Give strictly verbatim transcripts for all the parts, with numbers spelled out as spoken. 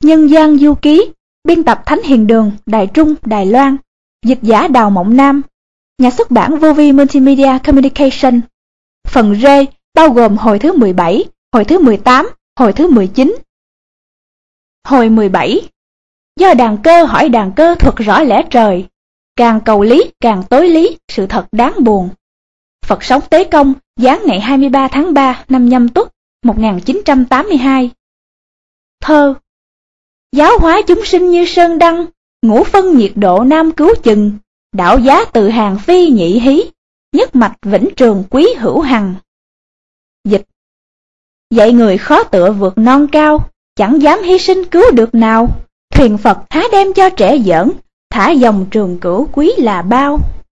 Nhân gian du ký, biên tập Thánh Hiền Đường, Đài Trung, Đài Loan, dịch giả Đào Mộng Nam, nhà xuất bản Vô Vi Multimedia Communication. Phần rê bao gồm hồi thứ mười bảy, hồi thứ mười tám, hồi thứ mười chín. Hồi mười bảy. Do đàn cơ hỏi đàn cơ thuật rõ lẽ trời, càng cầu lý càng tối lý, sự thật đáng buồn. Phật sống Tế Công, giáng ngày hai mươi ba tháng ba năm Nhâm Tuất một nghìn chín trăm tám mươi hai. Thơ. Giáo hóa chúng sinh như sơn đăng, ngũ phân nhiệt độ nam cứu chừng, đạo giá tự hàng phi nhị hí, nhất mạch vĩnh trường quý hữu hằng. Dịch. Dạy người khó tựa vượt non cao, chẳng dám hy sinh cứu được nào, thuyền Phật há đem cho trẻ giỡn, thả dòng trường cửu quý là bao.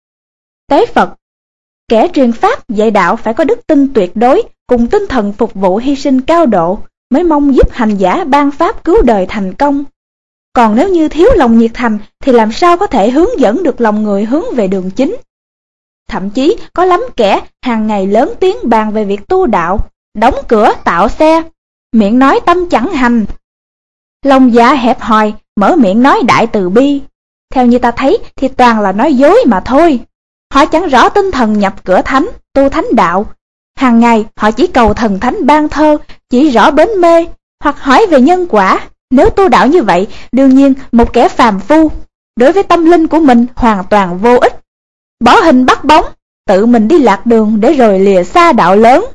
Tế Phật. Kẻ truyền pháp dạy đạo phải có đức tin tuyệt đối, cùng tinh thần phục vụ hy sinh cao độ, mới mong giúp hành giả ban pháp cứu đời thành công. Còn nếu như thiếu lòng nhiệt thành thì làm sao có thể hướng dẫn được lòng người hướng về đường chính. Thậm chí có lắm kẻ hàng ngày lớn tiếng bàn về việc tu đạo, đóng cửa tạo xe, miệng nói tâm chẳng hành. Lòng dạ hẹp hòi, mở miệng nói đại từ bi. Theo như ta thấy thì toàn là nói dối mà thôi. Họ chẳng rõ tinh thần nhập cửa thánh, tu thánh đạo. Hàng ngày họ chỉ cầu thần thánh ban thơ, chỉ rõ bến mê, hoặc hỏi về nhân quả. Nếu tu đạo như vậy, đương nhiên một kẻ phàm phu, đối với tâm linh của mình hoàn toàn vô ích. Bỏ hình bắt bóng, tự mình đi lạc đường để rồi lìa xa đạo lớn.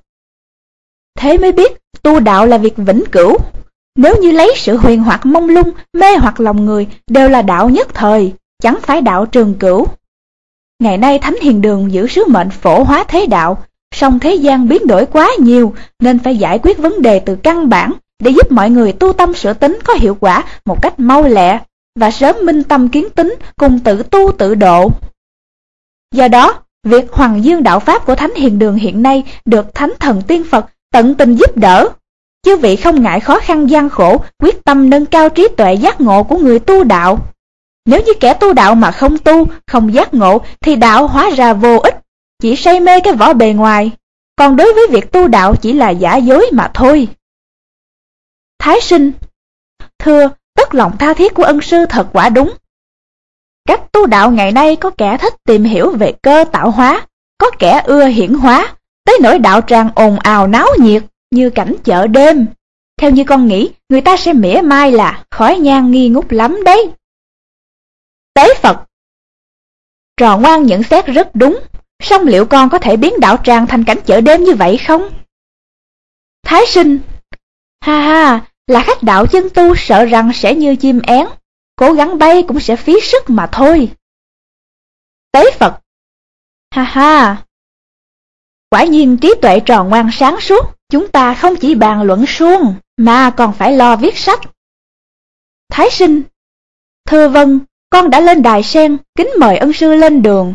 Thế mới biết tu đạo là việc vĩnh cửu. Nếu như lấy sự huyền hoặc mông lung, mê hoặc lòng người đều là đạo nhất thời, chẳng phải đạo trường cửu. Ngày nay Thánh Hiền Đường giữ sứ mệnh phổ hóa thế đạo, song thế gian biến đổi quá nhiều nên phải giải quyết vấn đề từ căn bản để giúp mọi người tu tâm sửa tính có hiệu quả một cách mau lẹ và sớm minh tâm kiến tính cùng tự tu tự độ. Do đó, việc hoằng dương đạo pháp của Thánh Hiền Đường hiện nay được Thánh Thần Tiên Phật tận tình giúp đỡ. Chư vị không ngại khó khăn gian khổ, quyết tâm nâng cao trí tuệ giác ngộ của người tu đạo. Nếu như kẻ tu đạo mà không tu, không giác ngộ thì đạo hóa ra vô ích, chỉ say mê cái vỏ bề ngoài. Còn đối với việc tu đạo chỉ là giả dối mà thôi. Thái Sinh. Thưa, tất lòng tha thiết của ân sư thật quả đúng. Cách tu đạo ngày nay có kẻ thích tìm hiểu về cơ tạo hóa, có kẻ ưa hiển hóa, tới nỗi đạo tràng ồn ào náo nhiệt như cảnh chợ đêm. Theo như con nghĩ, người ta sẽ mỉa mai là khói nhang nghi ngút lắm đấy. Tế Phật. Trò ngoan nhận xét rất đúng, song liệu con có thể biến đạo tràng thành cảnh chợ đêm như vậy không? Thái Sinh. Ha ha, là khách đạo chân tu sợ rằng sẽ như chim én, cố gắng bay cũng sẽ phí sức mà thôi. Tế Phật. Ha ha, quả nhiên trí tuệ trò ngoan sáng suốt, chúng ta không chỉ bàn luận suông mà còn phải lo viết sách. Thái Sinh. Thưa vâng, con đã lên đài sen, kính mời ân sư lên đường.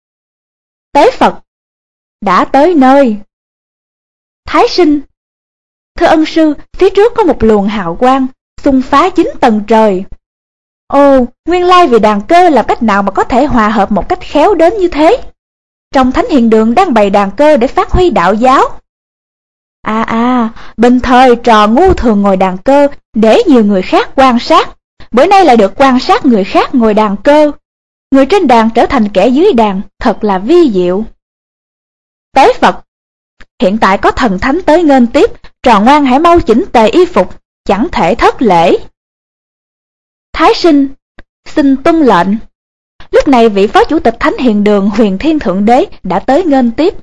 Tế Phật. Đã tới nơi. Thái Sinh. Thưa ân sư, phía trước có một luồng hào quang, xung phá chín tầng trời. Ồ, nguyên lai vì đàn cơ làm cách nào mà có thể hòa hợp một cách khéo đến như thế? Trong Thánh Hiền Đường đang bày đàn cơ để phát huy đạo giáo. À à, bình thời trò ngu thường ngồi đàn cơ để nhiều người khác quan sát. Bữa nay lại được quan sát người khác ngồi đàn cơ. Người trên đàn trở thành kẻ dưới đàn, thật là vi diệu. Tế Phật. Hiện tại có thần thánh tới nghênh tiếp, trò ngoan hãy mau chỉnh tề y phục, chẳng thể thất lễ. Thái Sinh. Xin tuân lệnh. Lúc này vị Phó Chủ tịch Thánh Hiền Đường Huyền Thiên Thượng Đế đã tới nghênh tiếp.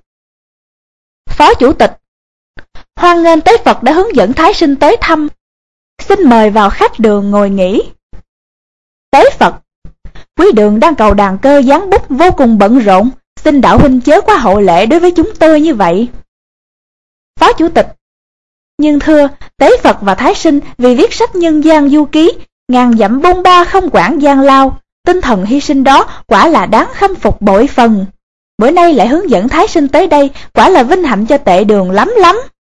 Phó Chủ tịch. Hoan nghênh Tế Phật đã hướng dẫn Thái Sinh tới thăm. Xin mời vào khách đường ngồi nghỉ. Tế Phật. Quý đường đang cầu đàn cơ dán bút vô cùng bận rộn, xin đạo huynh chớ quá hậu lễ đối với chúng tôi như vậy. Phó Chủ tịch. Nhưng thưa, Tế Phật và Thái Sinh vì viết sách nhân gian du ký, ngàn dặm bôn ba không quản gian lao, tinh thần hy sinh đó quả là đáng khâm phục bội phần. Bữa nay lại hướng dẫn Thái Sinh tới đây, quả là vinh hạnh cho tệ đường lắm lắm.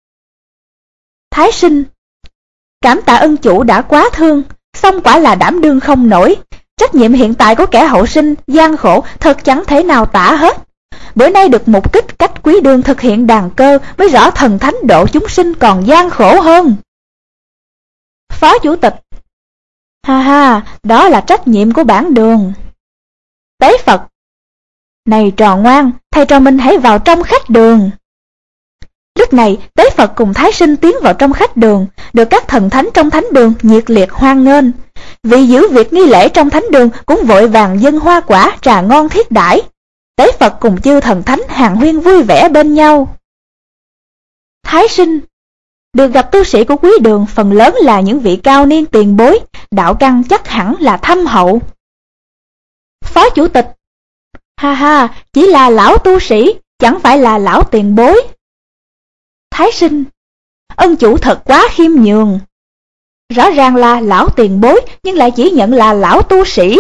Thái Sinh. Cảm tạ ân chủ đã quá thương, song quả là đảm đương không nổi. Trách nhiệm hiện tại của kẻ hậu sinh, gian khổ, thật chẳng thể nào tả hết. Bữa nay được mục kích cách quý đường thực hiện đàn cơ, mới rõ thần thánh độ chúng sinh còn gian khổ hơn. Phó Chủ tịch. Ha ha, đó là trách nhiệm của bản đường. Tế Phật: Này trò ngoan, thầy trò mình hãy vào trong khách đường. Lúc này, Tế Phật cùng Thái Sinh tiến vào trong khách đường, được các thần thánh trong thánh đường nhiệt liệt hoan nghênh. Vì giữ việc nghi lễ trong thánh đường cũng vội vàng dâng hoa quả, trà ngon thiết đãi. Tế Phật cùng chư thần thánh hàn huyên vui vẻ bên nhau. Thái Sinh: Được gặp tu sĩ của quý đường phần lớn là những vị cao niên tiền bối, đạo căn chắc hẳn là thâm hậu. Phó Chủ tịch: Ha ha, chỉ là lão tu sĩ, chẳng phải là lão tiền bối. Thái Sinh: Ân chủ thật quá khiêm nhường. Rõ ràng là lão tiền bối, nhưng lại chỉ nhận là lão tu sĩ.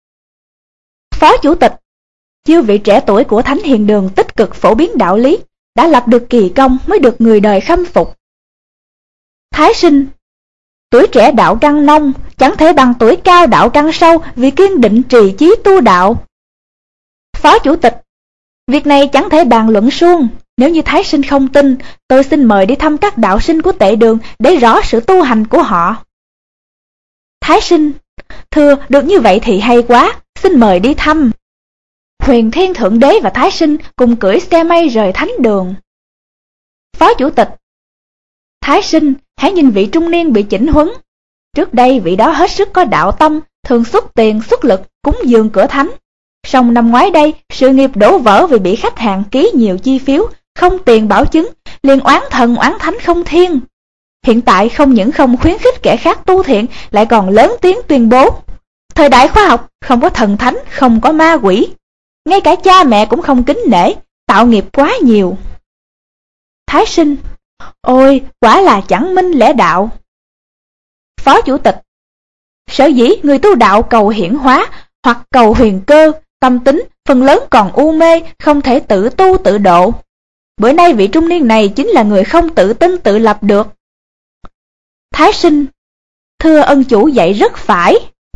Phó Chủ tịch: Chư vị trẻ tuổi của Thánh Hiền Đường tích cực phổ biến đạo lý, đã lập được kỳ công mới được người đời khâm phục. Thái Sinh: Tuổi trẻ đạo căn nông, chẳng thể bằng tuổi cao đạo căn sâu, vì kiên định trì chí tu đạo. Phó Chủ tịch: Việc này chẳng thể bàn luận suông. Nếu như Thái Sinh không tin, tôi xin mời đi thăm các đạo sinh của Tệ Đường để rõ sự tu hành của họ. Thái Sinh: Thưa, được như vậy thì hay quá, xin mời đi thăm. Huyền Thiên Thượng Đế và Thái Sinh cùng cưỡi xe mây rời thánh đường. Phó Chủ tịch: Thái Sinh, hãy nhìn vị trung niên bị chỉnh huấn. Trước đây vị đó hết sức có đạo tâm, thường xuất tiền xuất lực cúng dường cửa thánh. Song năm ngoái đây, sự nghiệp đổ vỡ vì bị khách hàng ký nhiều chi phiếu, không tiền bảo chứng, liền oán thần oán thánh không thiên. Hiện tại không những không khuyến khích kẻ khác tu thiện, lại còn lớn tiếng tuyên bố: Thời đại khoa học, không có thần thánh, không có ma quỷ. Ngay cả cha mẹ cũng không kính nể, tạo nghiệp quá nhiều. Thái Sinh: Ôi, quả là chẳng minh lẽ đạo. Phó Chủ tịch: Sở dĩ người tu đạo cầu hiển hóa hoặc cầu huyền cơ, tâm tính phần lớn còn u mê, không thể tự tu tự độ. Bữa nay vị trung niên này chính là người không tự tin tự lập được. Thái Sinh: Thưa ân chủ dạy rất phải.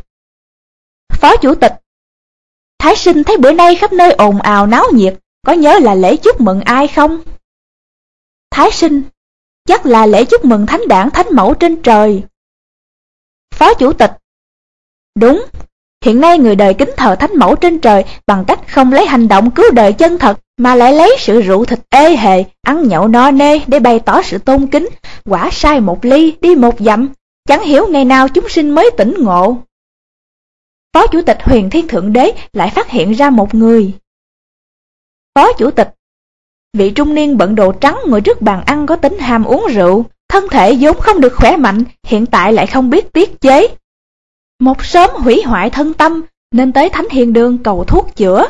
Phó Chủ tịch: Thái Sinh thấy bữa nay khắp nơi ồn ào náo nhiệt, có nhớ là lễ chúc mừng ai không? Thái Sinh: Chắc là lễ chúc mừng thánh đản thánh mẫu trên trời. Phó Chủ tịch: Đúng, hiện nay người đời kính thờ thánh mẫu trên trời bằng cách không lấy hành động cứu đời chân thật, mà lại lấy sự rượu thịt ê hề, ăn nhậu no nê để bày tỏ sự tôn kính, quả sai một ly đi một dặm, chẳng hiểu ngày nào chúng sinh mới tỉnh ngộ. Phó Chủ tịch Huyền Thiên Thượng Đế lại phát hiện ra một người. Phó Chủ tịch: Vị trung niên bận đồ trắng ngồi trước bàn ăn có tính ham uống rượu, thân thể vốn không được khỏe mạnh, hiện tại lại không biết tiết chế. Một sớm hủy hoại thân tâm, nên tới Thánh Hiền Đường cầu thuốc chữa.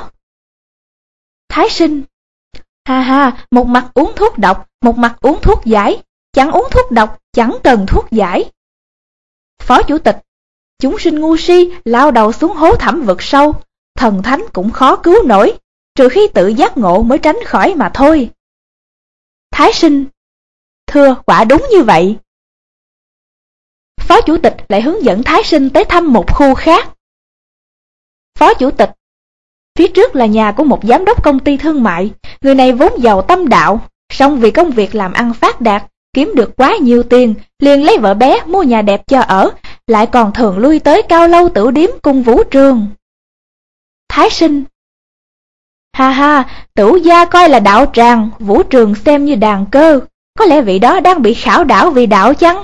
Thái Sinh: Ha ha, một mặt uống thuốc độc, một mặt uống thuốc giải, chẳng uống thuốc độc, chẳng cần thuốc giải. Phó Chủ tịch: Chúng sinh ngu si lao đầu xuống hố thẳm vực sâu, thần thánh cũng khó cứu nổi, trừ khi tự giác ngộ mới tránh khỏi mà thôi. Thái Sinh: Thưa, quả đúng như vậy. Phó Chủ tịch lại hướng dẫn Thái Sinh tới thăm một khu khác. Phó Chủ tịch: Phía trước là nhà của một giám đốc công ty thương mại, người này vốn giàu tâm đạo, song vì công việc làm ăn phát đạt, kiếm được quá nhiều tiền, liền lấy vợ bé mua nhà đẹp cho ở, lại còn thường lui tới cao lâu tửu điếm cùng vũ trường. Thái Sinh: Ha ha, tửu gia coi là đạo tràng, vũ trường xem như đàn cơ, có lẽ vị đó đang bị khảo đảo vì đạo chăng?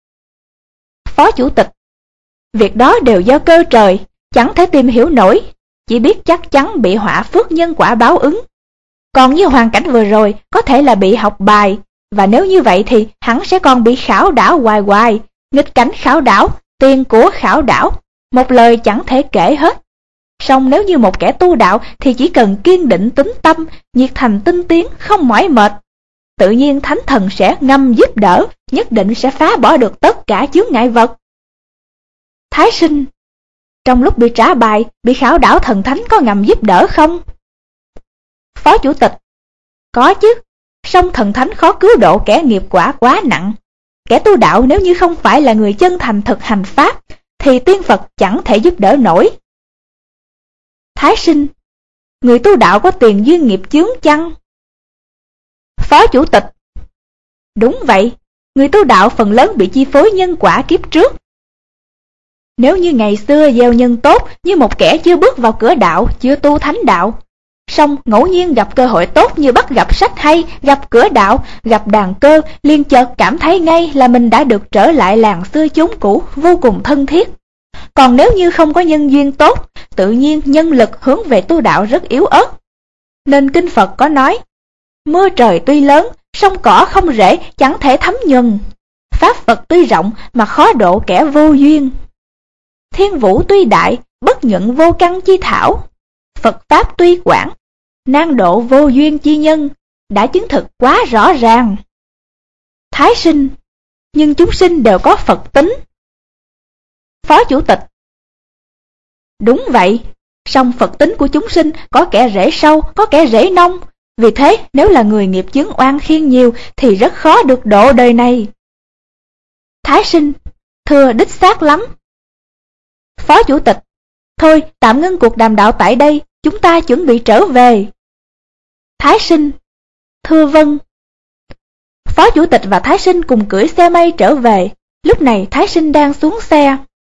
Phó Chủ tịch: Việc đó đều do cơ trời, chẳng thể tìm hiểu nổi, chỉ biết chắc chắn bị họa phước nhân quả báo ứng. Còn như hoàn cảnh vừa rồi có thể là bị học bài, và nếu như vậy thì hắn sẽ còn bị khảo đảo hoài hoài, nghịch cảnh khảo đảo, tiền của khảo đảo, một lời chẳng thể kể hết. Song nếu như một kẻ tu đạo thì chỉ cần kiên định tín tâm, nhiệt thành tinh tiến, không mỏi mệt, tự nhiên thánh thần sẽ ngầm giúp đỡ, nhất định sẽ phá bỏ được tất cả chướng ngại vật. Thái Sinh: Trong lúc bị trả bài, bị khảo đảo thần thánh có ngầm giúp đỡ không? Phó Chủ tịch: Có chứ, song thần thánh khó cứu độ kẻ nghiệp quả quá nặng. Kẻ tu đạo nếu như không phải là người chân thành thực hành pháp, thì tiên Phật chẳng thể giúp đỡ nổi. Thái Sinh: Người tu đạo có tiền duyên nghiệp chướng chăng? Phó Chủ tịch: Đúng vậy, người tu đạo phần lớn bị chi phối nhân quả kiếp trước. Nếu như ngày xưa gieo nhân tốt như một kẻ chưa bước vào cửa đạo, chưa tu thánh đạo, song ngẫu nhiên gặp cơ hội tốt như bắt gặp sách hay, gặp cửa đạo, gặp đàn cơ, liền chợt cảm thấy ngay là mình đã được trở lại làng xưa chốn cũ, vô cùng thân thiết. Còn nếu như không có nhân duyên tốt, tự nhiên nhân lực hướng về tu đạo rất yếu ớt. Nên kinh Phật có nói, mưa trời tuy lớn, sông cỏ không rễ, chẳng thể thấm nhuần. Pháp Phật tuy rộng mà khó độ kẻ vô duyên. Thiên vũ tuy đại, bất nhuận vô căn chi thảo. Phật Pháp tuy quảng, nan độ vô duyên chi nhân, đã chứng thực quá rõ ràng. Thái sinh, nhưng chúng sinh đều có Phật tính. Phó Chủ tịch: Đúng vậy, song Phật tính của chúng sinh có kẻ rễ sâu, có kẻ rễ nông. Vì thế nếu là người nghiệp chướng oan khiên nhiều thì rất khó được độ đời này. Thái sinh: Thưa đích xác lắm. Phó Chủ tịch: Thôi tạm ngưng cuộc đàm đạo tại đây, chúng ta chuẩn bị trở về. Thái sinh: Thưa vâng. Phó Chủ tịch và Thái sinh cùng cưỡi xe mây trở về. Lúc này Thái sinh đang xuống xe.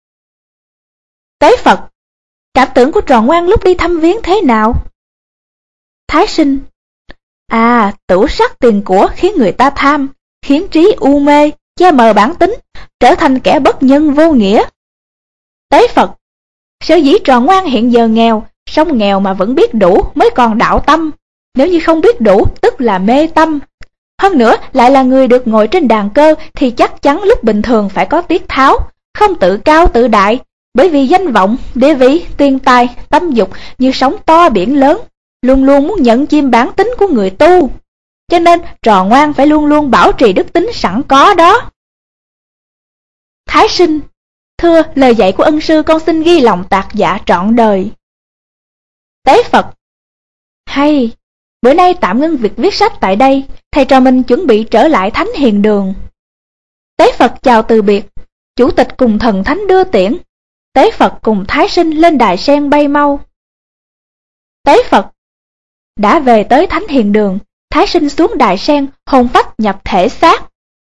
Tế Phật: Cảm tưởng của Tròn Ngoan lúc đi thăm viếng thế nào? Thái sinh: À, tửu sắc tiền của khiến người ta tham, khiến trí u mê, che mờ bản tính, trở thành kẻ bất nhân vô nghĩa. Tế Phật: Sở dĩ Tròn Ngoan hiện giờ nghèo, song nghèo mà vẫn biết đủ mới còn đạo tâm. Nếu như không biết đủ tức là mê tâm. Hơn nữa lại là người được ngồi trên đàn cơ thì chắc chắn lúc bình thường phải có tiết tháo, không tự cao tự đại. Bởi vì danh vọng, địa vị, tiền tài, tâm dục như sóng to biển lớn, luôn luôn muốn nhận chiêm bản tính của người tu. Cho nên Tròn Ngoan phải luôn luôn bảo trì đức tính sẵn có đó. Thái sinh: Thưa, lời dạy của ân sư con xin ghi lòng tạc dạ trọn đời. Tế Phật: Hay, bữa nay tạm ngưng việc viết sách tại đây, thầy trò mình chuẩn bị trở lại Thánh Hiền Đường. Tế Phật chào từ biệt, Chủ tịch cùng thần thánh đưa tiễn. Tế Phật cùng Thái sinh lên đài sen bay mau. Tế Phật: Đã về tới Thánh Hiền Đường, Thái sinh xuống đài sen, hồn phách nhập thể xác.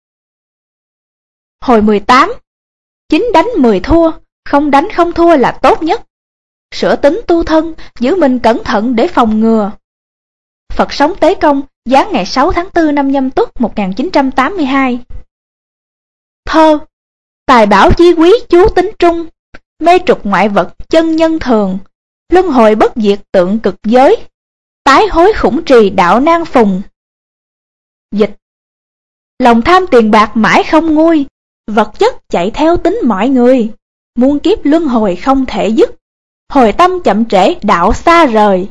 Hồi mười tám. Chín đánh mười thua, không đánh không thua là tốt nhất. Sửa tính tu thân, giữ mình cẩn thận để phòng ngừa. Phật sống Tế Công, giáng ngày sáu tháng tư năm Nhâm Tuất một nghìn chín trăm tám mươi hai. Thơ: Tài bảo chí quý chú tính trung, mê trục ngoại vật chân nhân thường, luân hồi bất diệt tượng cực giới, tái hối khủng trì đạo nan phùng. Dịch: Lòng tham tiền bạc mãi không nguôi, vật chất chạy theo tính mọi người, muôn kiếp luân hồi không thể dứt, hồi tâm chậm trễ đạo xa rời.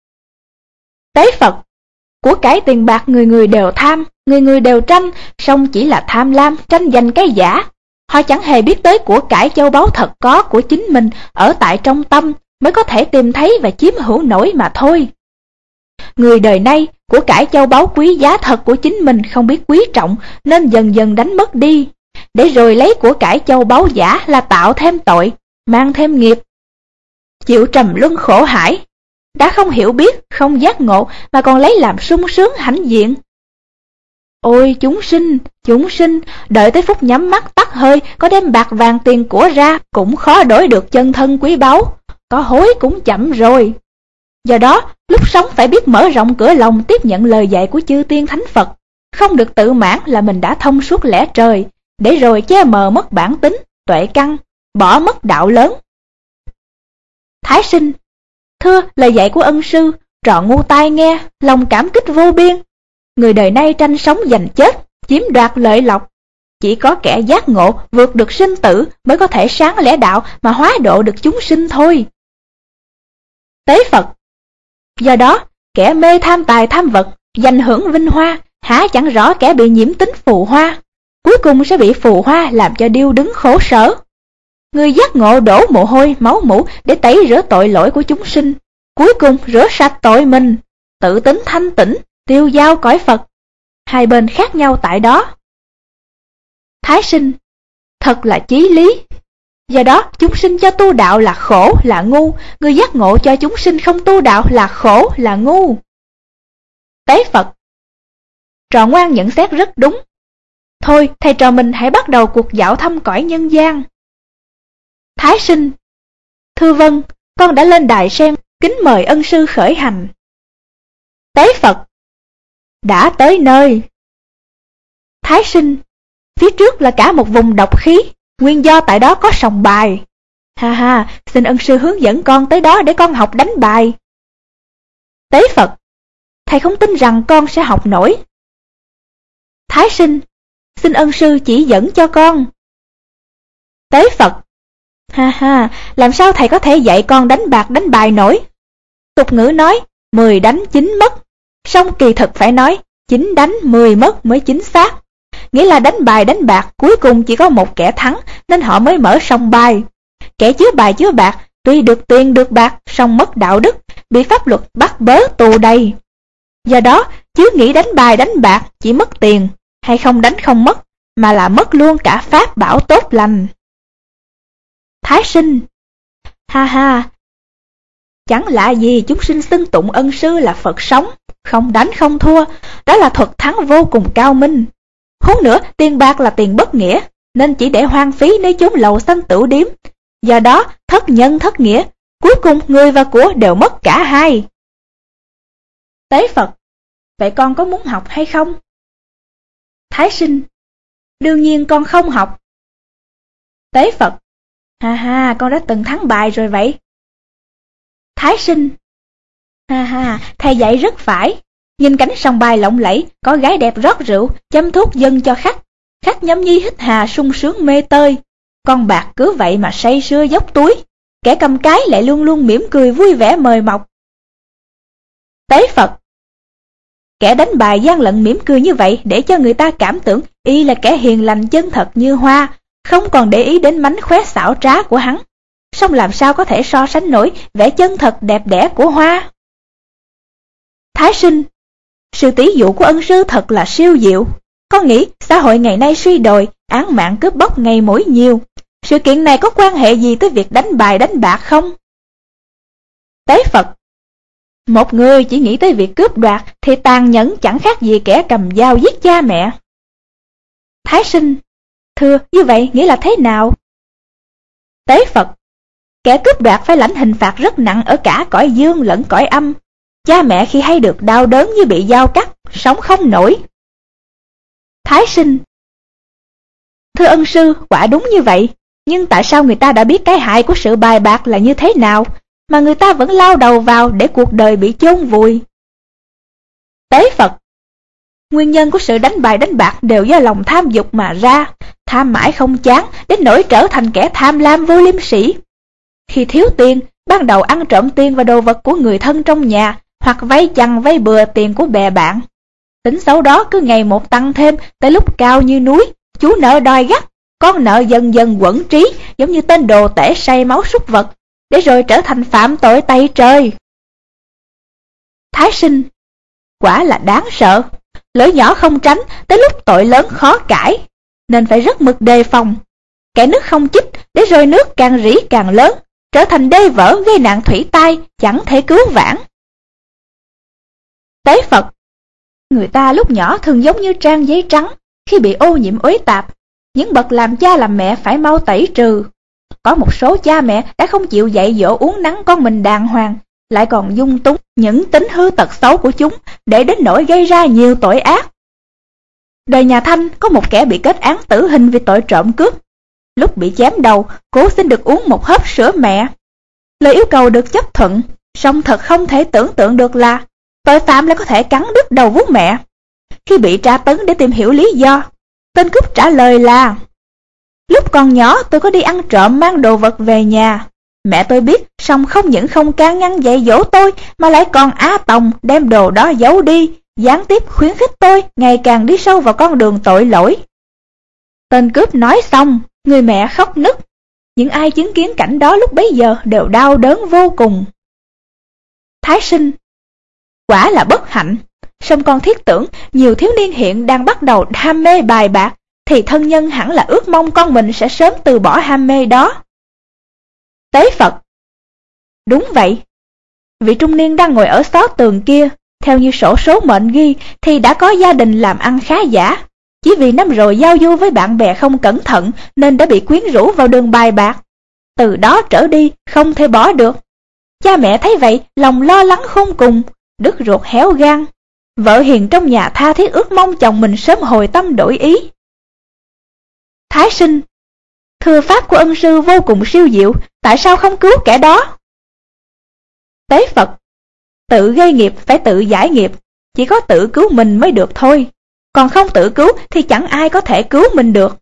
Tế Phật: Của cải tiền bạc người người đều tham, người người đều tranh, song chỉ là tham lam tranh giành cái giả. Họ chẳng hề biết tới của cải châu báu thật có của chính mình ở tại trong tâm mới có thể tìm thấy và chiếm hữu nổi mà thôi. Người đời nay, của cải châu báu quý giá thật của chính mình không biết quý trọng nên dần dần đánh mất đi, để rồi lấy của cải châu báu giả là tạo thêm tội, mang thêm nghiệp, chịu trầm luân khổ hải. Đã không hiểu biết, không giác ngộ mà còn lấy làm sung sướng hãnh diện. Ôi chúng sinh, chúng sinh, đợi tới phút nhắm mắt tắt hơi, có đem bạc vàng tiền của ra cũng khó đổi được chân thân quý báu, có hối cũng chậm rồi. Do đó, lúc sống phải biết mở rộng cửa lòng tiếp nhận lời dạy của chư tiên thánh Phật, không được tự mãn là mình đã thông suốt lẽ trời, để rồi che mờ mất bản tính, tuệ căn, bỏ mất đạo lớn. Thái sinh: Thưa, lời dạy của ân sư, trọn ngu tai nghe, lòng cảm kích vô biên. Người đời nay tranh sống giành chết, chiếm đoạt lợi lộc. Chỉ có kẻ giác ngộ vượt được sinh tử mới có thể sáng lẽ đạo mà hóa độ được chúng sinh thôi. Tế Phật: Do đó, kẻ mê tham tài tham vật, giành hưởng vinh hoa, há chẳng rõ kẻ bị nhiễm tính phù hoa, cuối cùng sẽ bị phù hoa làm cho điêu đứng khổ sở. Người giác ngộ đổ mồ hôi máu mủ để tẩy rửa tội lỗi của chúng sinh, cuối cùng rửa sạch tội mình, tự tính thanh tĩnh, tiêu dao cõi Phật. Hai bên khác nhau tại đó. Thái sinh: Thật là chí lý. Do đó chúng sinh cho tu đạo là khổ là ngu, người giác ngộ cho chúng sinh không tu đạo là khổ là ngu. Tế Phật: Tròn Ngoan nhận xét rất đúng. Thôi thầy trò mình hãy bắt đầu cuộc dạo thăm cõi nhân gian. Thái sinh: Thưa vâng, con đã lên đài sen, kính mời ân sư khởi hành. Tế Phật: Đã tới nơi. Thái sinh: Phía trước là cả một vùng độc khí, nguyên do tại đó có sòng bài. Ha ha, xin ân sư hướng dẫn con tới đó để con học đánh bài. Tế Phật: Thầy không tin rằng con sẽ học nổi. Thái sinh: Xin ân sư chỉ dẫn cho con. Tế Phật: Ha ha, làm sao thầy có thể dạy con đánh bạc đánh bài nổi? Tục ngữ nói, mười đánh chín mất, song kỳ thực phải nói, chín đánh mười mất mới chính xác. Nghĩa là đánh bài đánh bạc cuối cùng chỉ có một kẻ thắng nên họ mới mở sòng bài. Kẻ chứa bài chứa bạc, tuy được tiền được bạc, song mất đạo đức, bị pháp luật bắt bớ tù đầy. Do đó, chứ nghĩ đánh bài đánh bạc chỉ mất tiền, hay không đánh không mất, mà là mất luôn cả pháp bảo tốt lành. Thái sinh: Ha ha, chẳng lạ gì chúng sinh xưng tụng ân sư là Phật sống, không đánh không thua, đó là thuật thắng vô cùng cao minh. Huống nữa, tiền bạc là tiền bất nghĩa, nên chỉ để hoang phí nơi chốn lầu xanh tửu điếm. Do đó, thất nhân thất nghĩa, cuối cùng người và của đều mất cả hai. Tế Phật: Vậy con có muốn học hay không? Thái sinh: Đương nhiên con không học. Tế Phật: Ha ha, con đã từng thắng bài rồi vậy. Thái sinh: Ha ha, thầy dạy rất phải. Nhìn cảnh sòng bài lộng lẫy, có gái đẹp rót rượu, châm thuốc dâng cho khách. Khách nhâm nhi hít hà sung sướng mê tơi. Con bạc cứ vậy mà say sưa dốc túi. Kẻ cầm cái lại luôn luôn mỉm cười vui vẻ mời mọc. Tế Phật: Kẻ đánh bài gian lận mỉm cười như vậy để cho người ta cảm tưởng y là kẻ hiền lành chân thật như hoa, không còn để ý đến mánh khóe xảo trá của hắn. Song làm sao có thể so sánh nổi vẻ chân thật đẹp đẽ của hoa? Thái sinh: Sự tỷ dụ của ân sư thật là siêu diệu. Con nghĩ xã hội ngày nay suy đồi, án mạng cướp bóc ngày mỗi nhiều. Sự kiện này có quan hệ gì tới việc đánh bài đánh bạc không? Tế Phật: Một người chỉ nghĩ tới việc cướp đoạt thì tàn nhẫn chẳng khác gì kẻ cầm dao giết cha mẹ. Thái sinh: Thưa, như vậy nghĩa là thế nào? Tế Phật: Kẻ cướp đoạt phải lãnh hình phạt rất nặng ở cả cõi dương lẫn cõi âm. Cha mẹ khi hay được đau đớn như bị dao cắt, sống không nổi. Thái sinh: Thưa ân sư, quả đúng như vậy. Nhưng tại sao người ta đã biết cái hại của sự bài bạc là như thế nào, mà người ta vẫn lao đầu vào để cuộc đời bị chôn vùi? Tế Phật: Nguyên nhân của sự đánh bài đánh bạc đều do lòng tham dục mà ra, tham mãi không chán đến nỗi trở thành kẻ tham lam vô liêm sỉ. Khi thiếu tiền, ban đầu ăn trộm tiền và đồ vật của người thân trong nhà, hoặc vay chằng vay bừa tiền của bè bạn. Tính xấu đó cứ ngày một tăng thêm, tới lúc cao như núi, chú nợ đòi gắt, con nợ dần dần quẫn trí, giống như tên đồ tể say máu súc vật, để rồi trở thành phạm tội tày trời. Thái sinh: Quả là đáng sợ. Lỗi nhỏ không tránh, tới lúc tội lớn khó cãi, nên phải rất mực đề phòng. Kẻ nước không chích, để rồi nước càng rỉ càng lớn, trở thành đê vỡ gây nạn thủy tai, chẳng thể cứu vãn. Tế Phật: Người ta lúc nhỏ thường giống như trang giấy trắng, khi bị ô nhiễm uế tạp, những bậc làm cha làm mẹ phải mau tẩy trừ. Có một số cha mẹ đã không chịu dạy dỗ uốn nắn con mình đàng hoàng, lại còn dung túng những tính hư tật xấu của chúng, để đến nỗi gây ra nhiều tội ác. Đời nhà Thanh có một kẻ bị kết án tử hình vì tội trộm cướp. Lúc bị chém đầu, cố xin được uống một hớp sữa mẹ. Lời yêu cầu được chấp thuận, song thật không thể tưởng tượng được là tội phạm lại có thể cắn đứt đầu vú mẹ. Khi bị tra tấn để tìm hiểu lý do, tên cướp trả lời là: Lúc còn nhỏ tôi có đi ăn trộm mang đồ vật về nhà. Mẹ tôi biết, song không những không can ngăn dạy dỗ tôi, mà lại còn á tòng đem đồ đó giấu đi, gián tiếp khuyến khích tôi ngày càng đi sâu vào con đường tội lỗi. Tên cướp nói xong, người mẹ khóc nức. Những ai chứng kiến cảnh đó lúc bấy giờ đều đau đớn vô cùng. Thái sinh: Quả là bất hạnh. Song con thiết tưởng nhiều thiếu niên hiện đang bắt đầu ham mê bài bạc, thì thân nhân hẳn là ước mong con mình sẽ sớm từ bỏ ham mê đó. Tế Phật: Đúng vậy. Vị trung niên đang ngồi ở xó tường kia, theo như sổ số mệnh ghi thì đã có gia đình làm ăn khá giả. Chỉ vì năm rồi giao du với bạn bè không cẩn thận nên đã bị quyến rũ vào đường bài bạc. từ đó trở đi không thể bỏ được. Cha mẹ thấy vậy, lòng lo lắng khôn cùng, đứt ruột héo gan. Vợ hiền trong nhà tha thiết ước mong chồng mình sớm hồi tâm đổi ý. Thái sinh: Thưa pháp của ân sư vô cùng siêu diệu, tại sao không cứu kẻ đó? Tế Phật: Tự gây nghiệp phải tự giải nghiệp, chỉ có tự cứu mình mới được thôi, còn không tự cứu thì chẳng ai có thể cứu mình được.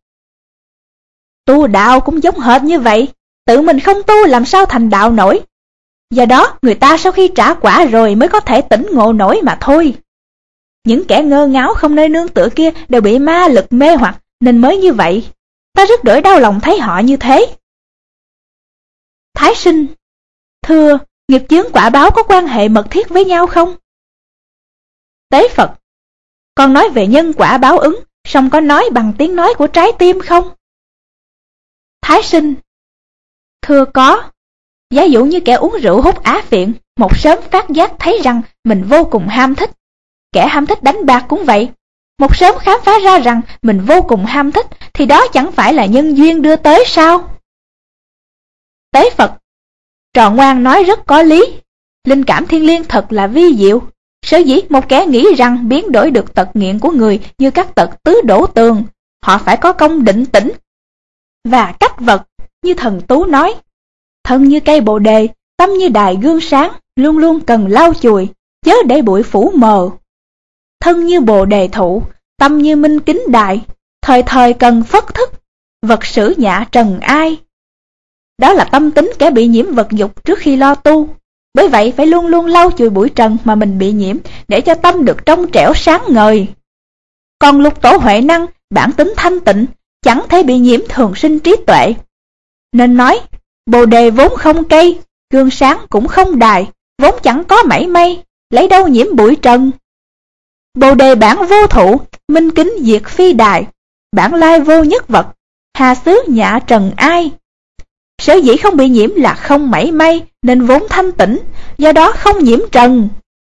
Tu đạo cũng giống hệt như vậy, tự mình không tu làm sao thành đạo nổi. Do đó người ta sau khi trả quả rồi mới có thể tỉnh ngộ nổi mà thôi. Những kẻ ngơ ngáo không nơi nương tựa kia đều bị ma lực mê hoặc nên mới như vậy. Ta rất đổi đau lòng thấy họ như thế. Thái sinh: Thưa, nghiệp chướng quả báo có quan hệ mật thiết với nhau không? Tế Phật: Con nói về nhân quả báo ứng, song có nói bằng tiếng nói của trái tim không? Thái sinh: Thưa có. Giả dụ như kẻ uống rượu hút á phiện, một sớm phát giác thấy rằng mình vô cùng ham thích. Kẻ ham thích đánh bạc cũng vậy, một sớm khám phá ra rằng mình vô cùng ham thích, thì đó chẳng phải là nhân duyên đưa tới sao? Tế Phật: Trò ngoan nói rất có lý. Linh cảm thiên liêng thật là vi diệu. Sở dĩ một kẻ nghĩ rằng biến đổi được tật nghiện của người như các tật tứ đổ tường, họ phải có công định tĩnh và cách vật. Như thần Tú nói, thân như cây bồ đề, tâm như đài gương sáng, luôn luôn cần lau chùi, chớ để bụi phủ mờ. Thân như bồ đề thụ, tâm như minh kính đài, thời thời cần phất thức, vật sử nhã trần ai. Đó là tâm tính kẻ bị nhiễm vật dục trước khi lo tu. Bởi vậy phải luôn luôn lau chùi bụi trần mà mình bị nhiễm, để cho tâm được trong trẻo sáng ngời. Còn lục tổ huệ năng, bản tính thanh tịnh, chẳng thể bị nhiễm thường sinh trí tuệ. Nên nói, bồ đề vốn không cây, gương sáng cũng không đài, vốn chẳng có mảy may, lấy đâu nhiễm bụi trần. Bồ đề bản vô thụ, minh kính diệt phi đài, bản lai vô nhất vật, hà xứ nhã trần ai. Sở dĩ không bị nhiễm là không mảy may, nên vốn thanh tịnh, do đó không nhiễm trần.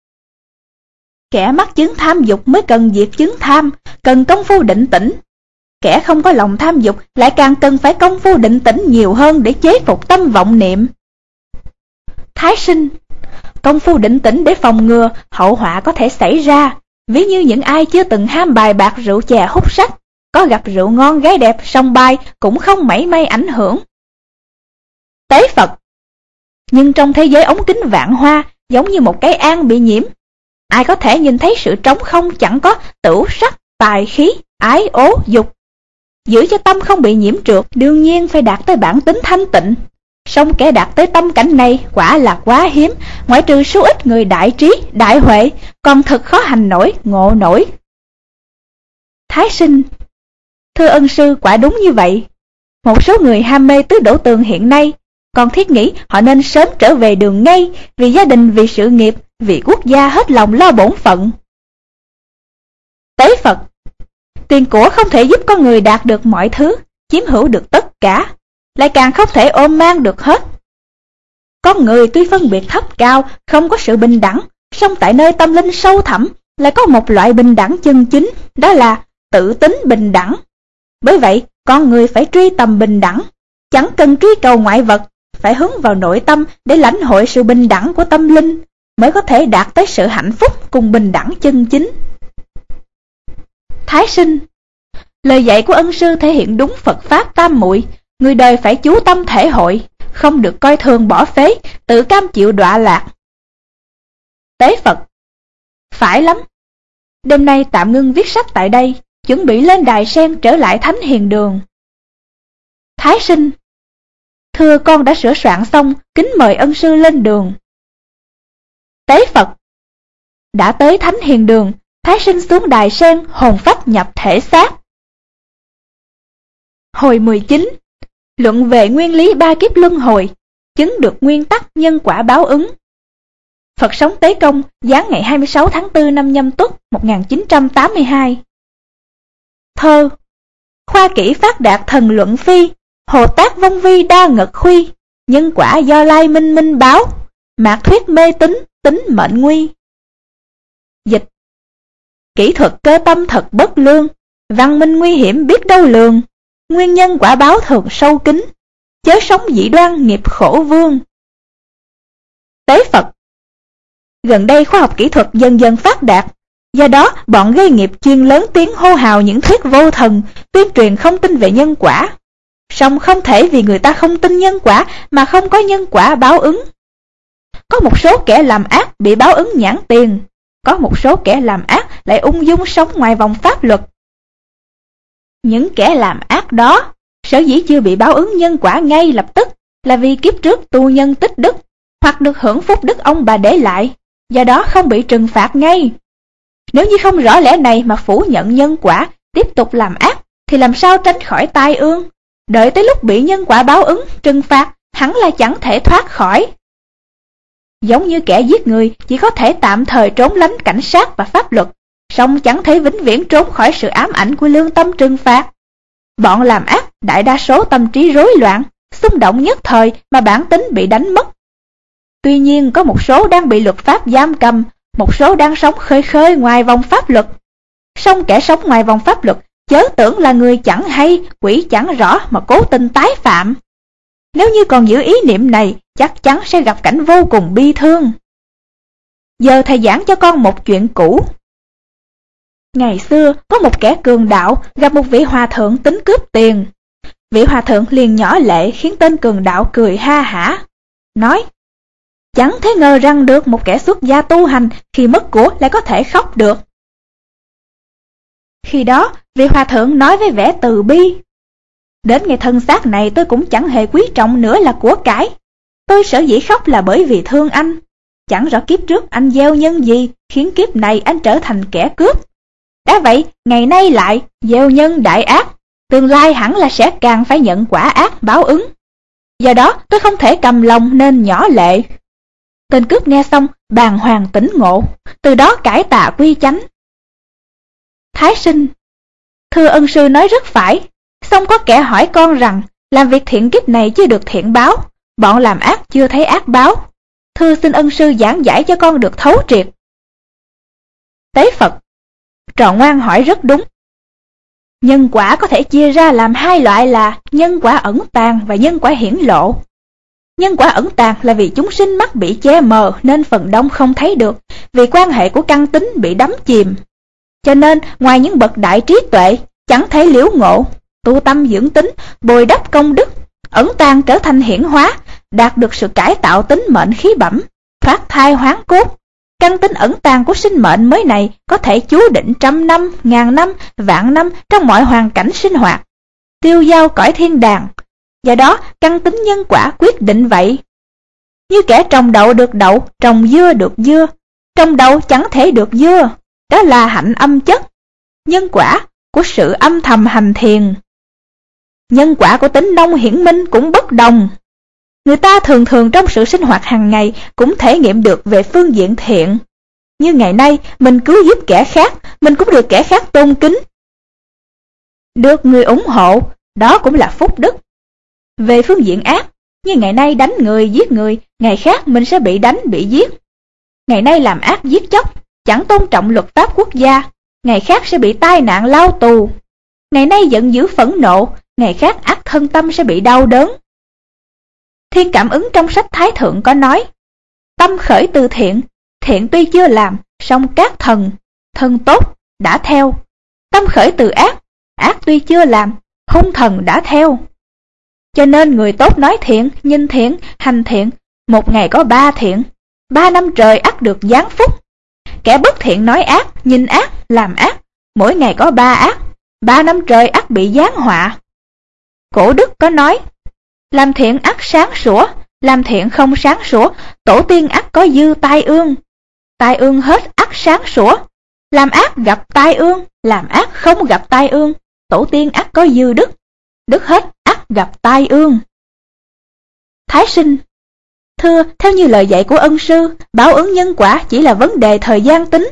Kẻ mắc chứng tham dục mới cần diệt chứng tham, cần công phu định tĩnh. Kẻ không có lòng tham dục lại càng cần phải công phu định tĩnh nhiều hơn để chế phục tâm vọng niệm. Thái sinh: Công phu định tĩnh để phòng ngừa hậu họa có thể xảy ra. Ví như những ai chưa từng ham bài bạc rượu chè hút sách, có gặp rượu ngon gái đẹp song bài cũng không mảy may ảnh hưởng. Tế Phật: Nhưng trong thế giới ống kính vạn hoa, giống như một cái am bị nhiễm, ai có thể nhìn thấy sự trống không chẳng có tửu sắc, tài khí, ái ố, dục. Giữ cho tâm không bị nhiễm trượt, đương nhiên phải đạt tới bản tính thanh tịnh. Song kẻ đạt tới tâm cảnh này quả là quá hiếm, ngoại trừ số ít người đại trí, đại huệ, còn thật khó hành nổi, ngộ nổi. Thái sinh: Thưa ân sư, quả đúng như vậy. Một số người ham mê tứ đổ tường hiện nay, còn thiết nghĩ họ nên sớm trở về đường ngay, vì gia đình, vì sự nghiệp, vì quốc gia hết lòng lo bổn phận. Tế Phật: Tiền của không thể giúp con người đạt được mọi thứ, chiếm hữu được tất cả, lại càng không thể ôm mang được hết. Con người tuy phân biệt thấp cao, không có sự bình đẳng, song tại nơi tâm linh sâu thẳm lại có một loại bình đẳng chân chính, đó là tự tính bình đẳng. Bởi vậy, con người phải truy tầm bình đẳng, chẳng cần truy cầu ngoại vật, phải hướng vào nội tâm để lãnh hội sự bình đẳng của tâm linh, mới có thể đạt tới sự hạnh phúc cùng bình đẳng chân chính. Thái sinh: Lời dạy của ân sư thể hiện đúng Phật Pháp tam muội, người đời phải chú tâm thể hội, không được coi thường bỏ phế, tự cam chịu đọa lạc. Tế Phật: Phải lắm. Đêm nay tạm ngưng viết sách tại đây, chuẩn bị lên đài sen trở lại Thánh Hiền Đường. Thái sinh: Thưa con đã sửa soạn xong, kính mời ân sư lên đường. Tế Phật: Đã tới Thánh Hiền Đường, Thái sinh xuống đài sen, hồn phách nhập thể xác. Hồi mười chín. Luận về nguyên lý ba kiếp luân hồi, chứng được nguyên tắc nhân quả báo ứng. Phật sống Tế Công, giáng ngày hai mươi sáu tháng tư năm Nhâm Tuất một nghìn chín trăm tám mươi hai. Thơ: Khoa kỹ phát đạt thần luận phi, Hồ Tác vong vi đa ngật khuy, nhân quả do lai minh minh báo, mạt thuyết mê tín, tính mệnh nguy. Dịch: Kỹ thuật cơ tâm thật bất lương, văn minh nguy hiểm biết đâu lường, nguyên nhân quả báo thường sâu kín, chớ sống dị đoan nghiệp khổ vương. Tế Phật. Gần đây khoa học kỹ thuật dần dần phát đạt, do đó bọn gây nghiệp chuyên lớn tiếng hô hào những thuyết vô thần, tuyên truyền không tin về nhân quả. Song không thể vì người ta không tin nhân quả mà không có nhân quả báo ứng. Có một số kẻ làm ác bị báo ứng nhãn tiền, có một số kẻ làm ác lại ung dung sống ngoài vòng pháp luật. Những kẻ làm ác đó, sở dĩ chưa bị báo ứng nhân quả ngay lập tức là vì kiếp trước tu nhân tích đức, hoặc được hưởng phúc đức ông bà để lại, do đó không bị trừng phạt ngay. Nếu như không rõ lẽ này mà phủ nhận nhân quả, tiếp tục làm ác, thì làm sao tránh khỏi tai ương? Đợi tới lúc bị nhân quả báo ứng, trừng phạt, hẳn là chẳng thể thoát khỏi. Giống như kẻ giết người chỉ có thể tạm thời trốn lánh cảnh sát và pháp luật, song chẳng thể vĩnh viễn trốn khỏi sự ám ảnh của lương tâm trừng phạt. Bọn làm ác đại đa số tâm trí rối loạn, xung động nhất thời mà bản tính bị đánh mất. Tuy nhiên có một số đang bị luật pháp giam cầm, một số đang sống khơi khơi ngoài vòng pháp luật. Song kẻ sống ngoài vòng pháp luật chớ tưởng là người chẳng hay, quỷ chẳng rõ mà cố tình tái phạm. Nếu như còn giữ ý niệm này, chắc chắn sẽ gặp cảnh vô cùng bi thương. Giờ thầy giảng cho con một chuyện cũ. Ngày xưa có một kẻ cường đạo gặp một vị hòa thượng tính cướp tiền. Vị hòa thượng liền nhỏ lệ khiến tên cường đạo cười ha hả, nói: chẳng thể ngờ rằng được một kẻ xuất gia tu hành khi mất của lại có thể khóc được. Khi đó vị hòa thượng nói với vẻ từ bi: đến ngày thân xác này tôi cũng chẳng hề quý trọng nữa là của cải. Tôi sở dĩ khóc là bởi vì thương anh. Chẳng rõ kiếp trước anh gieo nhân gì khiến kiếp này anh trở thành kẻ cướp. Đã vậy, ngày nay lại gieo nhân đại ác, tương lai hẳn là sẽ càng phải nhận quả ác báo ứng. Do đó tôi không thể cầm lòng nên nhỏ lệ. Tên cướp nghe xong bàng hoàng tỉnh ngộ, từ đó cải tà quy chánh. Thái sinh: thưa ân sư nói rất phải. Xong có kẻ hỏi con rằng làm việc thiện kiếp này chưa được thiện báo, bọn làm ác chưa thấy ác báo. Thưa xin ân sư giảng giải cho con được thấu triệt. Tế Phật: trò ngoan hỏi rất đúng. Nhân quả có thể chia ra làm hai loại là nhân quả ẩn tàng và nhân quả hiển lộ. Nhân quả ẩn tàng là vì chúng sinh mắt bị che mờ nên phần đông không thấy được, vì quan hệ của căn tính bị đắm chìm. Cho nên ngoài những bậc đại trí tuệ chẳng thể liễu ngộ, tu tâm dưỡng tính, bồi đắp công đức, ẩn tàng trở thành hiển hóa, đạt được sự cải tạo tính mệnh khí bẩm, thoát thai hoán cốt. Căn tính ẩn tàng của sinh mệnh mới này có thể chú định trăm năm, ngàn năm, vạn năm trong mọi hoàn cảnh sinh hoạt, tiêu dao cõi thiên đàng. Do đó căn tính nhân quả quyết định vậy. Như kẻ trồng đậu được đậu, trồng dưa được dưa, trồng đậu chẳng thể được dưa, đó là hạnh âm chất, nhân quả của sự âm thầm hành thiền. Nhân quả của tính nông hiển minh cũng bất đồng. Người ta thường thường trong sự sinh hoạt hàng ngày cũng thể nghiệm được về phương diện thiện. Như ngày nay mình cứu giúp kẻ khác, mình cũng được kẻ khác tôn kính. Được người ủng hộ, đó cũng là phúc đức. Về phương diện ác, như ngày nay đánh người, giết người, ngày khác mình sẽ bị đánh, bị giết. Ngày nay làm ác giết chóc, chẳng tôn trọng luật pháp quốc gia, ngày khác sẽ bị tai nạn lao tù. Ngày nay giận dữ phẫn nộ, ngày khác ác thân tâm sẽ bị đau đớn. Thiên Cảm Ứng trong sách Thái Thượng có nói: tâm khởi từ thiện, thiện tuy chưa làm, song các thần, thần tốt đã theo. Tâm khởi từ ác, ác tuy chưa làm, hung thần đã theo. Cho nên người tốt nói thiện, nhìn thiện, hành thiện, một ngày có ba thiện, ba năm trời ắt được giáng phúc. Kẻ bất thiện nói ác, nhìn ác, làm ác, mỗi ngày có ba ác, ba năm trời ắt bị giáng họa. Cổ đức có nói: làm thiện ắt sáng sủa, làm thiện không sáng sủa, tổ tiên ắt có dư tai ương. Tai ương hết ắt sáng sủa, làm ác gặp tai ương, làm ác không gặp tai ương, tổ tiên ắt có dư đức. Đức hết ắt gặp tai ương. Thái sinh: thưa, theo như lời dạy của ân sư, báo ứng nhân quả chỉ là vấn đề thời gian tính.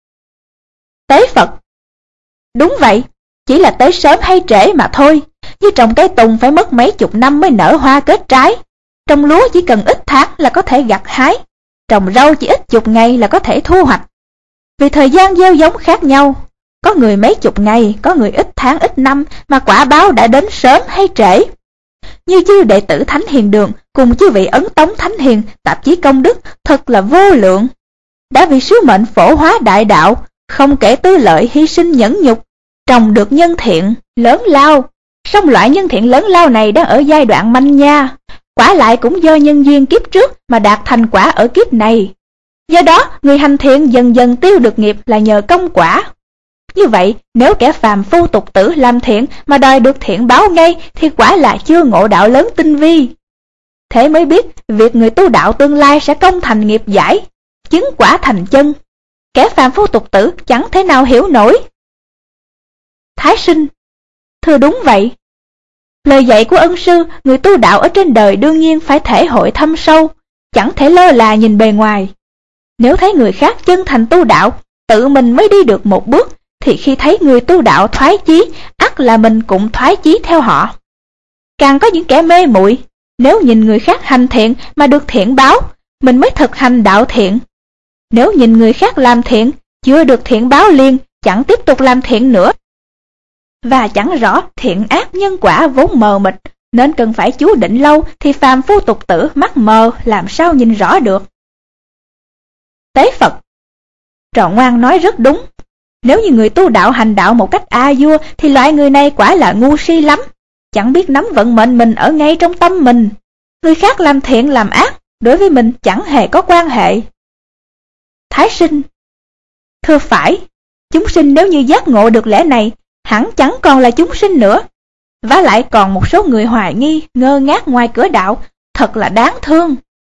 Tế Phật: đúng vậy, chỉ là tới sớm hay trễ mà thôi. Như trồng cây tùng phải mất mấy chục năm mới nở hoa kết trái, trồng lúa chỉ cần ít tháng là có thể gặt hái, trồng rau chỉ ít chục ngày là có thể thu hoạch. Vì thời gian gieo giống khác nhau, có người mấy chục ngày, có người ít tháng ít năm mà quả báo đã đến sớm hay trễ. Như chư đệ tử Thánh Hiền Đường cùng chư vị Ấn Tống Thánh Hiền tạp chí công đức thật là vô lượng. Đã vì sứ mệnh phổ hóa đại đạo, không kể tư lợi hy sinh nhẫn nhục, trồng được nhân thiện lớn lao. Song loại nhân thiện lớn lao này đang ở giai đoạn manh nha, quả lại cũng do nhân duyên kiếp trước mà đạt thành quả ở kiếp này. Do đó, người hành thiện dần dần tiêu được nghiệp là nhờ công quả. Như vậy, nếu kẻ phàm phu tục tử làm thiện mà đòi được thiện báo ngay thì quả là chưa ngộ đạo lớn tinh vi. Thế mới biết, việc người tu đạo tương lai sẽ công thành nghiệp giải, chứng quả thành chân. Kẻ phàm phu tục tử chẳng thể nào hiểu nổi. Thái Sinh: Thưa đúng vậy. Lời dạy của ân sư, người tu đạo ở trên đời đương nhiên phải thể hội thâm sâu, chẳng thể lơ là nhìn bề ngoài. Nếu thấy người khác chân thành tu đạo, tự mình mới đi được một bước, thì khi thấy người tu đạo thoái chí, ắt là mình cũng thoái chí theo họ. Càng có những kẻ mê muội, nếu nhìn người khác hành thiện mà được thiện báo, mình mới thực hành đạo thiện. Nếu nhìn người khác làm thiện, chưa được thiện báo liền, chẳng tiếp tục làm thiện nữa. Và chẳng rõ thiện ác nhân quả vốn mờ mịt, nên cần phải chú định lâu thì phàm phu tục tử mắt mờ làm sao nhìn rõ được. Tế Phật: Trò ngoan nói rất đúng. Nếu như người tu đạo hành đạo một cách a vua thì loại người này quả là ngu si lắm, chẳng biết nắm vận mệnh mình ở ngay trong tâm mình. Người khác làm thiện làm ác, đối với mình chẳng hề có quan hệ. Thái Sinh: Thưa phải, chúng sinh nếu như giác ngộ được lẽ này, hẳn chẳng còn là chúng sinh nữa. Vả lại còn một số người hoài nghi, ngơ ngác ngoài cửa đạo, thật là đáng thương.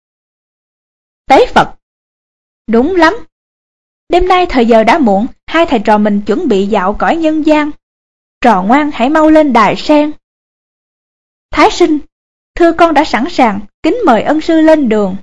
Tế Phật: Đúng lắm. Đêm nay thời giờ đã muộn, hai thầy trò mình chuẩn bị dạo cõi nhân gian. Trò ngoan hãy mau lên đài sen. Thái Sinh: Thưa con đã sẵn sàng, kính mời ân sư lên đường.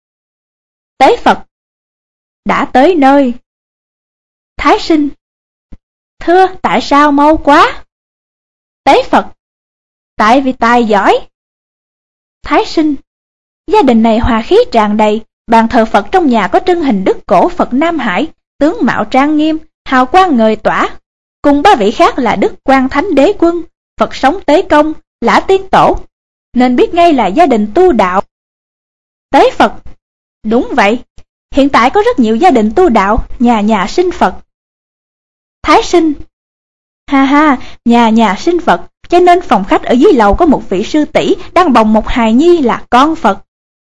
Tế Phật: Đã tới nơi. Thái Sinh: Thưa, tại sao mau quá? Tế Phật: Tại vì tài giỏi. Thái Sinh: Gia đình này hòa khí tràn đầy, bàn thờ Phật trong nhà có trưng hình Đức Cổ Phật Nam Hải, tướng mạo trang nghiêm, hào quang ngời tỏa. Cùng ba vị khác là Đức Quan Thánh Đế Quân, Phật Sống Tế Công, Lã Tiên Tổ, nên biết ngay là gia đình tu đạo. Tế Phật: Đúng vậy, hiện tại có rất nhiều gia đình tu đạo, nhà nhà sinh Phật. Thái Sinh: Ha ha, nhà nhà sinh Phật, cho nên phòng khách ở dưới lầu có một vị sư tỷ đang bồng một hài nhi là con Phật.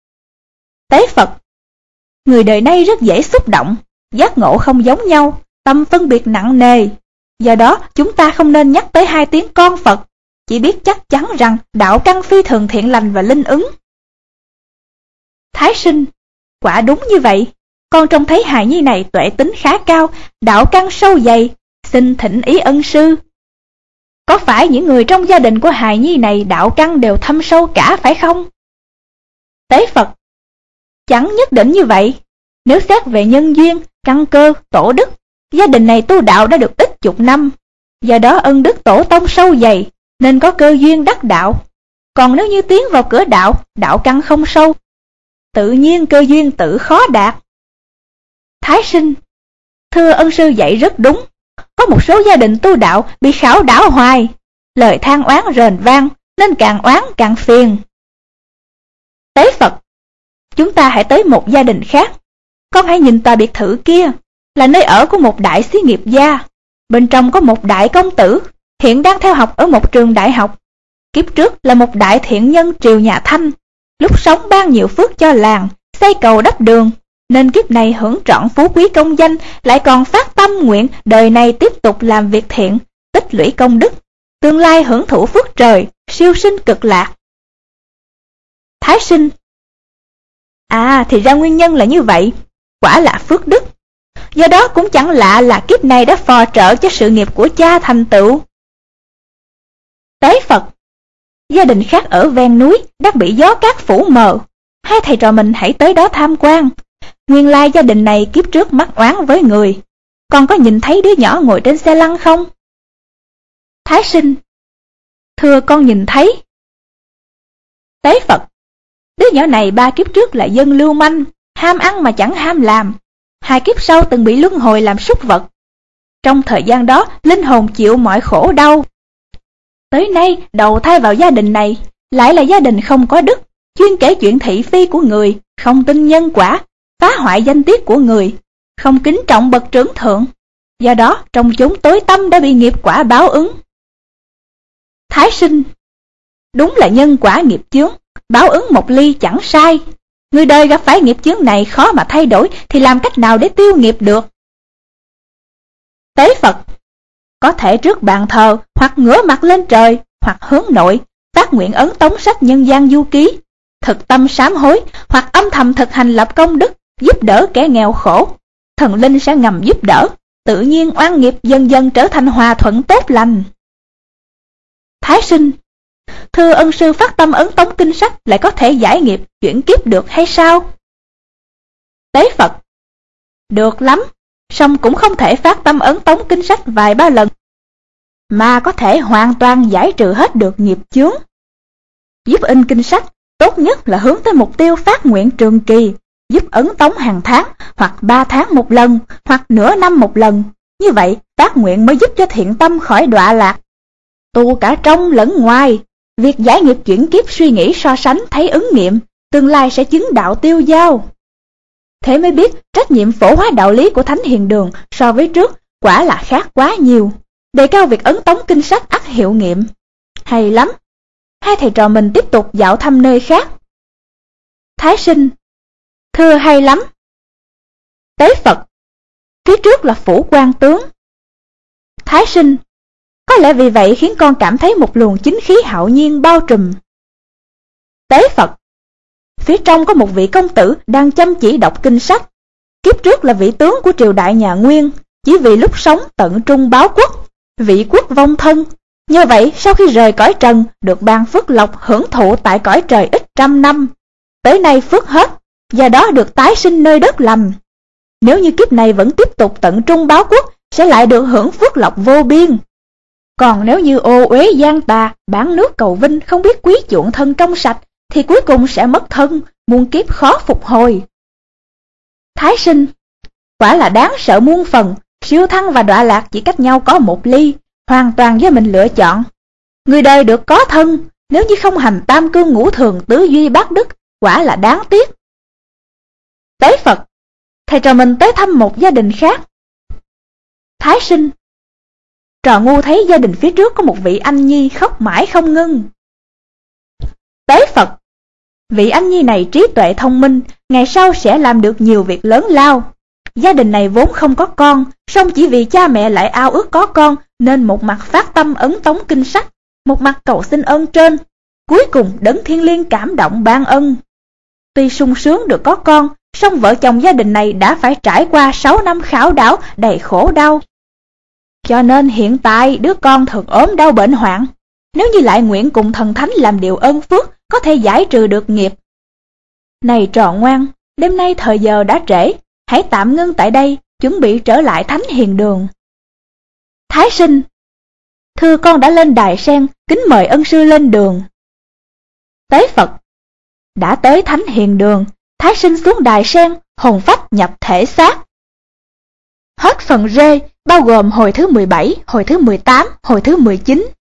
Tế Phật: Người đời nay rất dễ xúc động, giác ngộ không giống nhau, tâm phân biệt nặng nề. Do đó chúng ta không nên nhắc tới hai tiếng con Phật, chỉ biết chắc chắn rằng đạo căn phi thường thiện lành và linh ứng. Thái Sinh: Quả đúng như vậy, con trông thấy hài nhi này tuệ tính khá cao, đạo căn sâu dày, xin thỉnh ý ân sư. Có phải những người trong gia đình của hài nhi này đạo căn đều thâm sâu cả phải không? Tế Phật: Chẳng nhất định như vậy. Nếu xét về nhân duyên, căn cơ, tổ đức, gia đình này tu đạo đã được ít chục năm, do đó ân đức tổ tông sâu dày, nên có cơ duyên đắc đạo. Còn nếu như tiến vào cửa đạo, đạo căn không sâu, tự nhiên cơ duyên tự khó đạt. Thái Sinh: Thưa ân sư dạy rất đúng. Có một số gia đình tu đạo bị khảo đảo hoài, lời than oán rền vang, nên càng oán càng phiền. Tế Phật: Chúng ta hãy tới một gia đình khác. Con hãy nhìn tòa biệt thự kia, là nơi ở của một đại xí nghiệp gia. Bên trong có một đại công tử, hiện đang theo học ở một trường đại học. Kiếp trước là một đại thiện nhân triều nhà Thanh, lúc sống ban nhiều phước cho làng, xây cầu đắp đường, nên kiếp này hưởng trọn phú quý công danh, lại còn phát tâm nguyện đời này tiếp tục làm việc thiện, tích lũy công đức, tương lai hưởng thụ phước trời, siêu sinh cực lạc. Thái Sinh: À, thì ra nguyên nhân là như vậy, quả là phước đức. Do đó cũng chẳng lạ là kiếp này đã phò trợ cho sự nghiệp của cha thành tựu. Tế Phật: Gia đình khác ở ven núi đang bị gió cát phủ mờ, hai thầy trò mình hãy tới đó tham quan. Nguyên lai gia đình này kiếp trước mắc oán với người. Con có nhìn thấy đứa nhỏ ngồi trên xe lăn không? Thái Sinh: Thưa con nhìn thấy. Tế Phật: Đứa nhỏ này ba kiếp trước là dân lưu manh, ham ăn mà chẳng ham làm. Hai kiếp sau từng bị luân hồi làm súc vật. Trong thời gian đó, linh hồn chịu mọi khổ đau. Tới nay, đầu thai vào gia đình này, lại là gia đình không có đức, chuyên kể chuyện thị phi của người, không tin nhân quả, phá hoại danh tiết của người, không kính trọng bậc trưởng thượng. Do đó, trong chốn tối tăm đã bị nghiệp quả báo ứng. Thái sinh, đúng là nhân quả nghiệp chướng, báo ứng một ly chẳng sai. Người đời gặp phải nghiệp chướng này khó mà thay đổi thì làm cách nào để tiêu nghiệp được? Tế Phật, có thể trước bàn thờ hoặc ngửa mặt lên trời hoặc hướng nội, phát nguyện ấn tống sách nhân gian du ký, thực tâm sám hối hoặc âm thầm thực hành lập công đức, giúp đỡ kẻ nghèo khổ. Thần linh sẽ ngầm giúp đỡ, tự nhiên oan nghiệp dần dần trở thành hòa thuận tốt lành. Thái sinh, thưa ân sư phát tâm ấn tống kinh sách lại có thể giải nghiệp chuyển kiếp được hay sao? Tế Phật, được lắm, song cũng không thể phát tâm ấn tống kinh sách vài ba lần mà có thể hoàn toàn giải trừ hết được nghiệp chướng. Giúp in kinh sách tốt nhất là hướng tới mục tiêu phát nguyện trường kỳ, giúp ấn tống hàng tháng hoặc ba tháng một lần hoặc nửa năm một lần. Như vậy phát nguyện mới giúp cho thiện tâm khỏi đọa lạc. Tu cả trong lẫn ngoài, việc giải nghiệp chuyển kiếp suy nghĩ so sánh thấy ứng nghiệm, tương lai sẽ chứng đạo tiêu dao. Thế mới biết trách nhiệm phổ hóa đạo lý của Thánh Hiền Đường so với trước quả là khác quá nhiều. Đề cao việc ấn tống kinh sách ắt hiệu nghiệm. Hay lắm. Hai thầy trò mình tiếp tục dạo thăm nơi khác. Thái sinh, thưa hay lắm. Tế Phật, phía trước là phủ quan tướng. Thái sinh, có lẽ vì vậy khiến con cảm thấy một luồng chính khí hạo nhiên bao trùm. Tế Phật, phía trong có một vị công tử đang chăm chỉ đọc kinh sách. Kiếp trước là vị tướng của triều đại nhà Nguyên, chỉ vì lúc sống tận trung báo quốc, vị quốc vong thân. Nhờ vậy sau khi rời cõi trần được ban phước lộc hưởng thụ tại cõi trời ít trăm năm. Tới nay phước hết, do đó được tái sinh nơi đất lành. Nếu như kiếp này vẫn tiếp tục tận trung báo quốc, sẽ lại được hưởng phước lộc vô biên. Còn nếu như ô uế gian tà, bán nước cầu vinh, không biết quý chuộng thân trong sạch, thì cuối cùng sẽ mất thân, muôn kiếp khó phục hồi. Thái sinh, quả là đáng sợ muôn phần, siêu thăng và đọa lạc chỉ cách nhau có một ly, hoàn toàn do mình lựa chọn. Người đời được có thân, nếu như không hành tam cương ngũ thường tứ duy bát đức, quả là đáng tiếc. Tế Phật, thầy trò mình tới thăm một gia đình khác. Thái sinh, trò ngu thấy gia đình phía trước có một vị anh nhi khóc mãi không ngưng. Tế Phật, vị anh nhi này trí tuệ thông minh, ngày sau sẽ làm được nhiều việc lớn lao. Gia đình này vốn không có con, song chỉ vì cha mẹ lại ao ước có con, nên một mặt phát tâm ấn tống kinh sách, một mặt cầu xin ơn trên. Cuối cùng đấng thiên liêng cảm động ban ân. Tuy sung sướng được có con, song vợ chồng gia đình này đã phải trải qua sáu năm khảo đảo đầy khổ đau. Cho nên hiện tại đứa con thường ốm đau bệnh hoạn. Nếu như lại nguyện cùng thần thánh làm điều ơn phước, có thể giải trừ được nghiệp. Này trò ngoan, đêm nay thời giờ đã trễ, hãy tạm ngưng tại đây, chuẩn bị trở lại Thánh Hiền Đường. Thái sinh, thưa con đã lên đài sen, kính mời ân sư lên đường. Tế Phật, đã tới Thánh Hiền Đường, Thái sinh xuống đài sen, hồn phách nhập thể xác. Hết phần rê, bao gồm hồi thứ mười bảy, hồi thứ mười tám, hồi thứ mười chín.